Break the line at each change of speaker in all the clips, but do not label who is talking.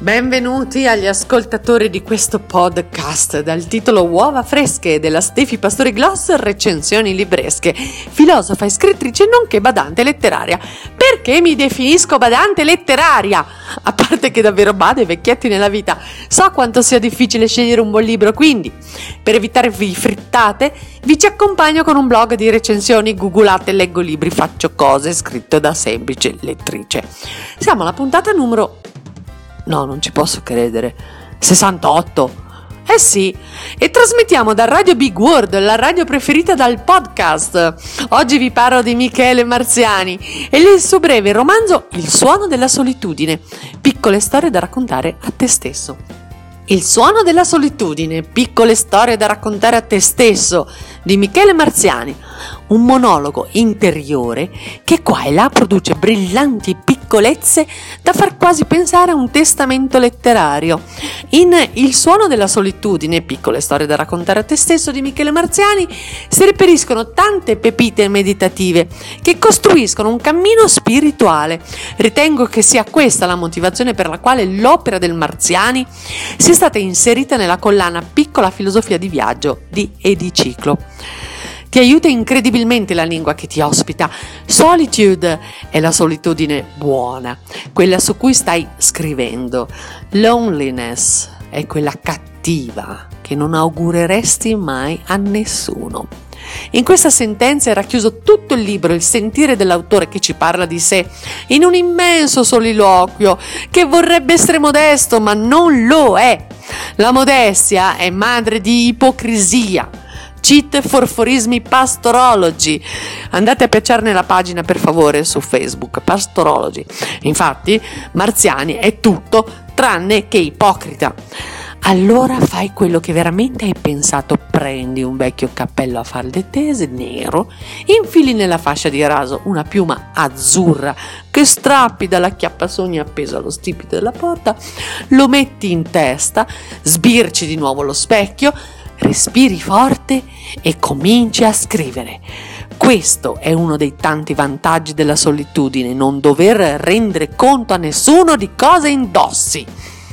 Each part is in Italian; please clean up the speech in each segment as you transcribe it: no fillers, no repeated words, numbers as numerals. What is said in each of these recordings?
Benvenuti agli ascoltatori di questo podcast dal titolo Uova fresche della Stefi Pastori Gloss, recensioni libresche, filosofa e scrittrice nonché badante letteraria. Perché mi definisco badante letteraria? A parte che davvero bado ai vecchietti nella vita, so quanto sia difficile scegliere un buon libro, quindi per evitarvi frittate vi ci accompagno con un blog di recensioni, googolate, leggo libri, faccio cose, scritto da semplice lettrice. Siamo alla puntata numero... No, non ci posso credere. 68. Eh sì, e trasmettiamo da Radio Big World, la radio preferita dal podcast. Oggi vi parlo di Michele Marziani e il suo breve romanzo Il suono della solitudine, piccole storie da raccontare a te stesso. Il suono della solitudine, piccole storie da raccontare a te stesso, di Michele Marziani, un monologo interiore che qua e là produce brillanti piccolezze da far quasi pensare a un testamento letterario. In Il suono della solitudine, piccole storie da raccontare a te stesso di Michele Marziani, si reperiscono tante pepite meditative che costruiscono un cammino spirituale. Ritengo che sia questa la motivazione per la quale l'opera del Marziani sia stata inserita nella collana Piccola filosofia di viaggio di Ediciclo. Ti aiuta incredibilmente la lingua che ti ospita. Solitude è la solitudine buona, quella su cui stai scrivendo. Loneliness è quella cattiva che non augureresti mai a nessuno. In questa sentenza è racchiuso tutto il libro, il sentire dell'autore che ci parla di sé in un immenso soliloquio che vorrebbe essere modesto ma non lo è. La modestia è madre di ipocrisia. Cheat Forforismi Pastorology. Andate a piacerne la pagina per favore su Facebook, Pastorology. Infatti Marziani è tutto tranne che ipocrita. Allora fai quello che veramente hai pensato, prendi un vecchio cappello a falde tese nero, infili nella fascia di raso una piuma azzurra che strappi dalla chiappasogni appesa allo stipite della porta, lo metti in testa, sbirci di nuovo lo specchio, respiri forte e cominci a scrivere. Questo è uno dei tanti vantaggi della solitudine, non dover rendere conto a nessuno di cosa indossi.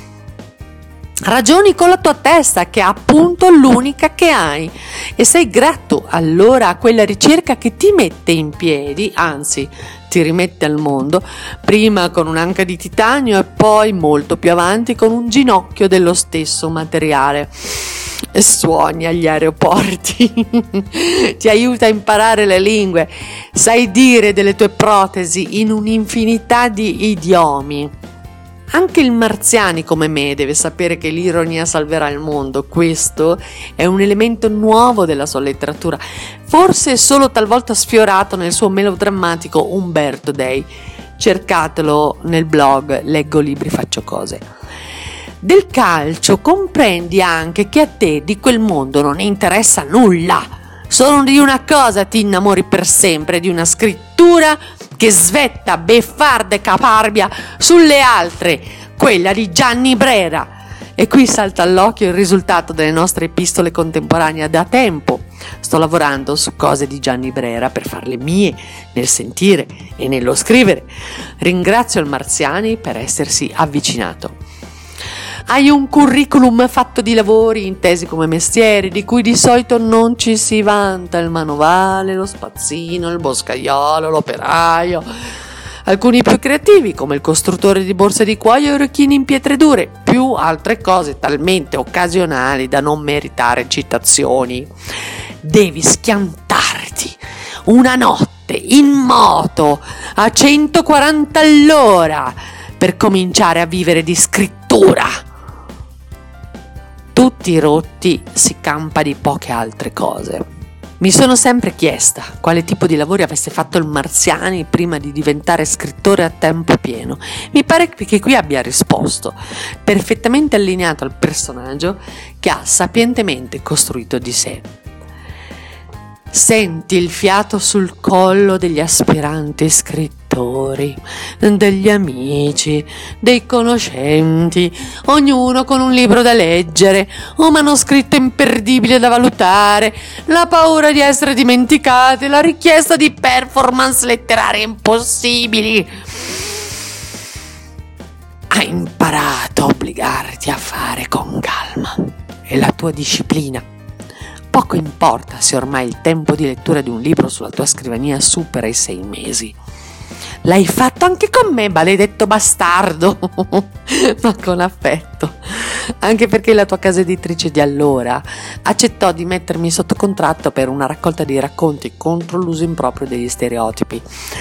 Ragioni con la tua testa, che è appunto l'unica che hai, e sei grato allora a quella ricerca che ti mette in piedi, anzi ti rimette al mondo, prima con un'anca di titanio e poi molto più avanti con un ginocchio dello stesso materiale. Suoni agli aeroporti, ti aiuta a imparare le lingue, sai dire delle tue protesi in un'infinità di idiomi. Anche il Marziani come me deve sapere che l'ironia salverà il mondo. Questo è un elemento nuovo della sua letteratura, forse solo talvolta sfiorato nel suo melodrammatico Umberto Dei. Cercatelo nel blog Leggo libri, faccio cose. Del calcio comprendi anche che a te di quel mondo non interessa nulla. Solo di una cosa ti innamori per sempre, di una scrittura che svetta, beffarda e caparbia sulle altre, quella di Gianni Brera. E qui salta all'occhio il risultato delle nostre epistole contemporanee. Da tempo sto lavorando su cose di Gianni Brera per farle mie nel sentire e nello scrivere. Ringrazio il Marziani per essersi avvicinato. Hai un curriculum fatto di lavori intesi come mestieri di cui di solito non ci si vanta: il manovale, lo spazzino, il boscaiolo, l'operaio. Alcuni più creativi come il costruttore di borse di cuoio e orecchini in pietre dure, più altre cose talmente occasionali da non meritare citazioni. Devi schiantarti una notte in moto a 140 all'ora per cominciare a vivere di scrittura. Tutti rotti, si campa di poche altre cose. Mi sono sempre chiesta quale tipo di lavori avesse fatto il Marziani prima di diventare scrittore a tempo pieno. Mi pare che qui abbia risposto, perfettamente allineato al personaggio che ha sapientemente costruito di sé. Senti il fiato sul collo degli aspiranti scrittori, degli amici, dei conoscenti, ognuno con un libro da leggere, un manoscritto imperdibile da valutare, la paura di essere dimenticati, la richiesta di performance letterarie impossibili. hai imparato a obbligarti a fare con calma e la tua disciplina. Poco importa se ormai il tempo di lettura di un libro sulla tua scrivania supera i 6 mesi. L'hai fatto anche con me, maledetto bastardo, ma con affetto, anche perché la tua casa editrice di allora accettò di mettermi sotto contratto per una raccolta di racconti contro l'uso improprio degli stereotipi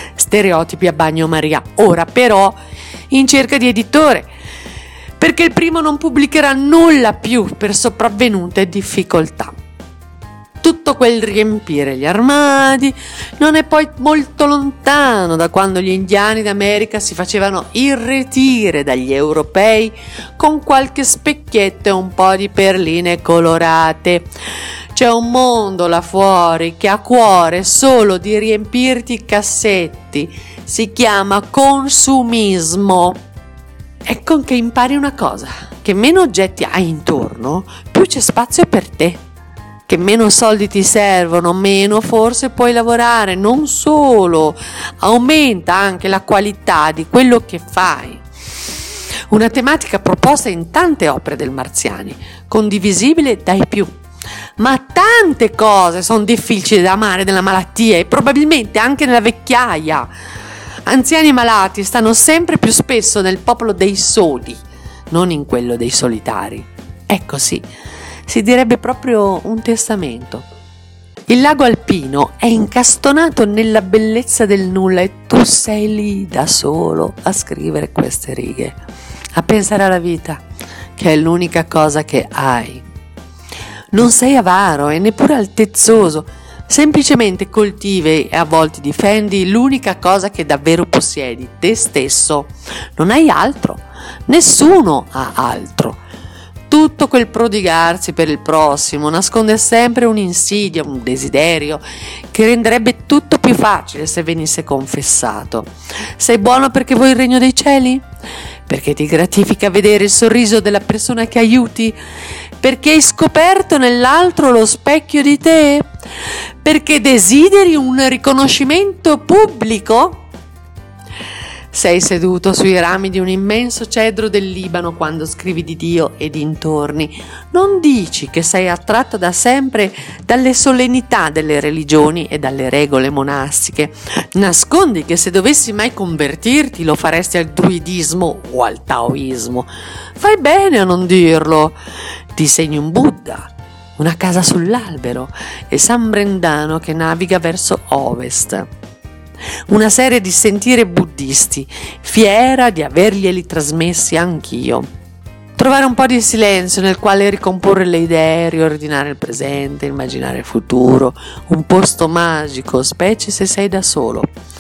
a bagnomaria. Ora però in cerca di editore, perché il primo non pubblicherà nulla più per sopravvenute difficoltà. Tutto quel riempire gli armadi non è poi molto lontano da quando gli indiani d'America si facevano irretire dagli europei con qualche specchietto e un po' di perline colorate. C'è un mondo là fuori che ha cuore solo di riempirti i cassetti. Si chiama consumismo. Ecco che impari una cosa, che meno oggetti hai intorno, più c'è spazio per te. Che meno soldi ti servono, meno forse puoi lavorare. Non solo, aumenta anche la qualità di quello che fai. Una tematica proposta in tante opere del Marziani, condivisibile dai più. Ma tante cose sono difficili da amare nella malattia e probabilmente anche nella vecchiaia. Anziani malati stanno sempre più spesso nel popolo dei soli, non in quello dei solitari. Ecco sì. Si direbbe proprio un testamento. Il lago alpino è incastonato nella bellezza del nulla e tu sei lì da solo a scrivere queste righe, a pensare alla vita, che è l'unica cosa che hai. Non sei avaro e neppure altezzoso, semplicemente coltivi e a volte difendi l'unica cosa che davvero possiedi, te stesso. Non hai altro, nessuno ha altro. Tutto quel prodigarsi per il prossimo nasconde sempre un'insidia, un desiderio che renderebbe tutto più facile se venisse confessato. Sei buono perché vuoi il regno dei cieli? Perché ti gratifica vedere il sorriso della persona che aiuti? Perché hai scoperto nell'altro lo specchio di te? Perché desideri un riconoscimento pubblico? Sei seduto sui rami di un immenso cedro del Libano quando scrivi di Dio e dintorni. Non dici che sei attratto da sempre dalle solennità delle religioni e dalle regole monastiche. Nascondi che se dovessi mai convertirti lo faresti al druidismo o al taoismo. Fai bene a non dirlo. Ti segni un Buddha, una casa sull'albero e San Brendano che naviga verso ovest. Una serie di sentieri buddisti, fiera di averglieli trasmessi anch'io. Trovare un po' di silenzio nel quale ricomporre le idee, riordinare il presente, immaginare il futuro, un posto magico, specie se sei da solo.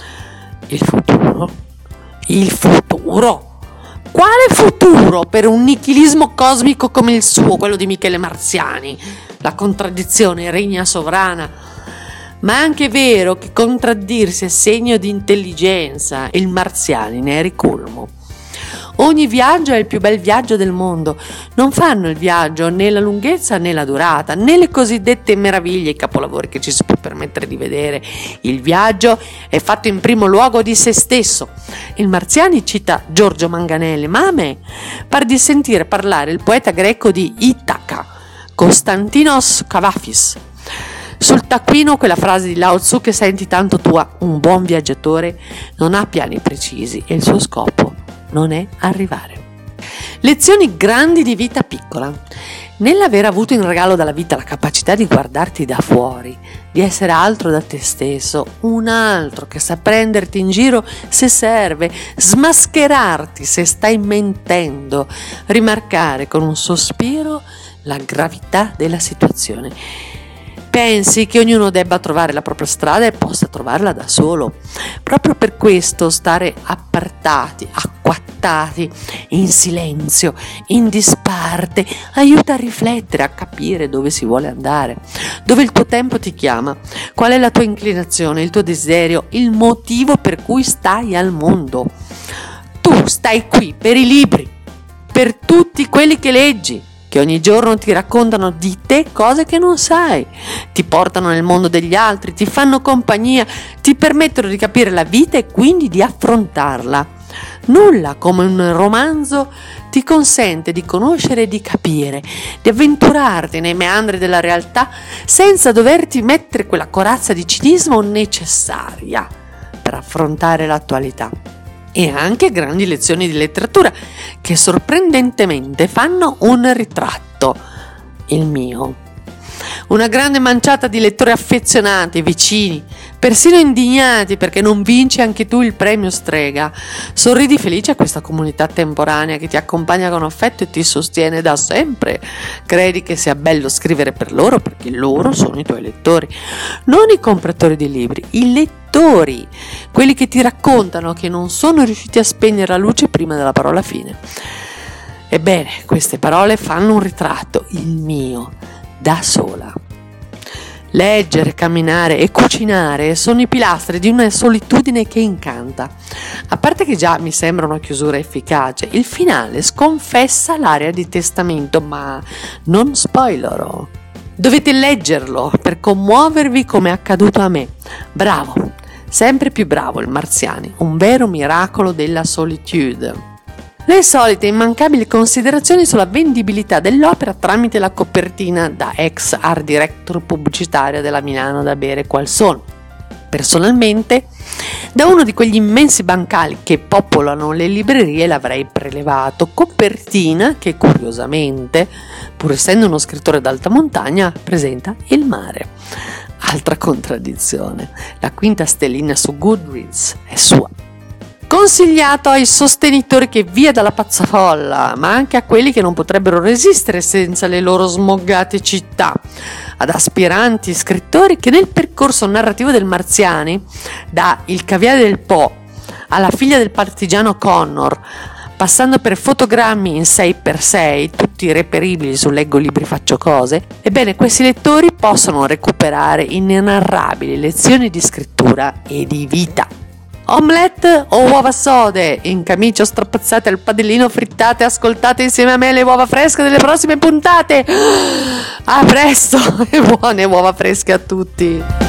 Il futuro? Il futuro? Quale futuro per un nichilismo cosmico come il suo, quello di Michele Marziani? La contraddizione regna sovrana. Ma è anche vero che contraddirsi è segno di intelligenza e il Marziani ne è ricolmo. Ogni viaggio è il più bel viaggio del mondo. Non fanno il viaggio né la lunghezza né la durata, né le cosiddette meraviglie e capolavori che ci si può permettere di vedere. Il viaggio è fatto in primo luogo di se stesso. Il Marziani cita Giorgio Manganelli, ma a me par di sentire parlare il poeta greco di Itaca, Konstantinos Kavafis. Sul taccuino quella frase di Lao Tzu che senti tanto tua: un buon viaggiatore non ha piani precisi e il suo scopo non è arrivare. Lezioni grandi di vita piccola. Nell'aver avuto in regalo dalla vita la capacità di guardarti da fuori, di essere altro da te stesso, un altro che sa prenderti in giro se serve, smascherarti se stai mentendo, rimarcare con un sospiro la gravità della situazione. Pensi che ognuno debba trovare la propria strada e possa trovarla da solo. Proprio per questo stare appartati, acquattati, in silenzio, in disparte, aiuta a riflettere, a capire dove si vuole andare, dove il tuo tempo ti chiama, qual è la tua inclinazione, il tuo desiderio, il motivo per cui stai al mondo. Tu stai qui per i libri, per tutti quelli che leggi, che ogni giorno ti raccontano di te cose che non sai, ti portano nel mondo degli altri, ti fanno compagnia, ti permettono di capire la vita e quindi di affrontarla. Nulla come un romanzo ti consente di conoscere e di capire, di avventurarti nei meandri della realtà senza doverti mettere quella corazza di cinismo necessaria per affrontare l'attualità. E anche grandi lezioni di letteratura che sorprendentemente fanno un ritratto, il mio. Una grande manciata di lettori affezionati, vicini, persino indignati perché non vinci anche tu il premio Strega. Sorridi felice a questa comunità temporanea che ti accompagna con affetto e ti sostiene da sempre. Credi che sia bello scrivere per loro perché loro sono i tuoi lettori, non i compratori di libri, i lettori, quelli che ti raccontano che non sono riusciti a spegnere la luce prima della parola fine. Ebbene, queste parole fanno un ritratto, il mio, da sola. Leggere, camminare e cucinare sono i pilastri di una solitudine che incanta. A parte che già mi sembra una chiusura efficace, il finale sconfessa l'aria di testamento, ma non spoilerò. Dovete leggerlo per commuovervi come è accaduto a me. Bravo, sempre più bravo il Marziani, un vero miracolo della solitude. Le solite immancabili considerazioni sulla vendibilità dell'opera tramite la copertina da ex art director pubblicitaria della Milano da bere qual sono. Personalmente, da uno di quegli immensi bancali che popolano le librerie l'avrei prelevato, copertina che curiosamente, pur essendo uno scrittore d'alta montagna, presenta il mare. Altra contraddizione, la quinta stellina su Goodreads è sua. Consigliato ai sostenitori che via dalla pazzafolla, ma anche a quelli che non potrebbero resistere senza le loro smoggate città, ad aspiranti scrittori che nel percorso narrativo del Marziani, da Il caviale del Po alla figlia del partigiano Connor, passando per fotogrammi in 6x6, tutti reperibili su Leggo Libri Faccio Cose, ebbene questi lettori possono recuperare inenarrabili lezioni di scrittura e di vita. Omelette o uova sode, in camicia o strapazzate al padellino frittate, ascoltate insieme a me le uova fresche delle prossime puntate. A presto e buone uova fresche a tutti.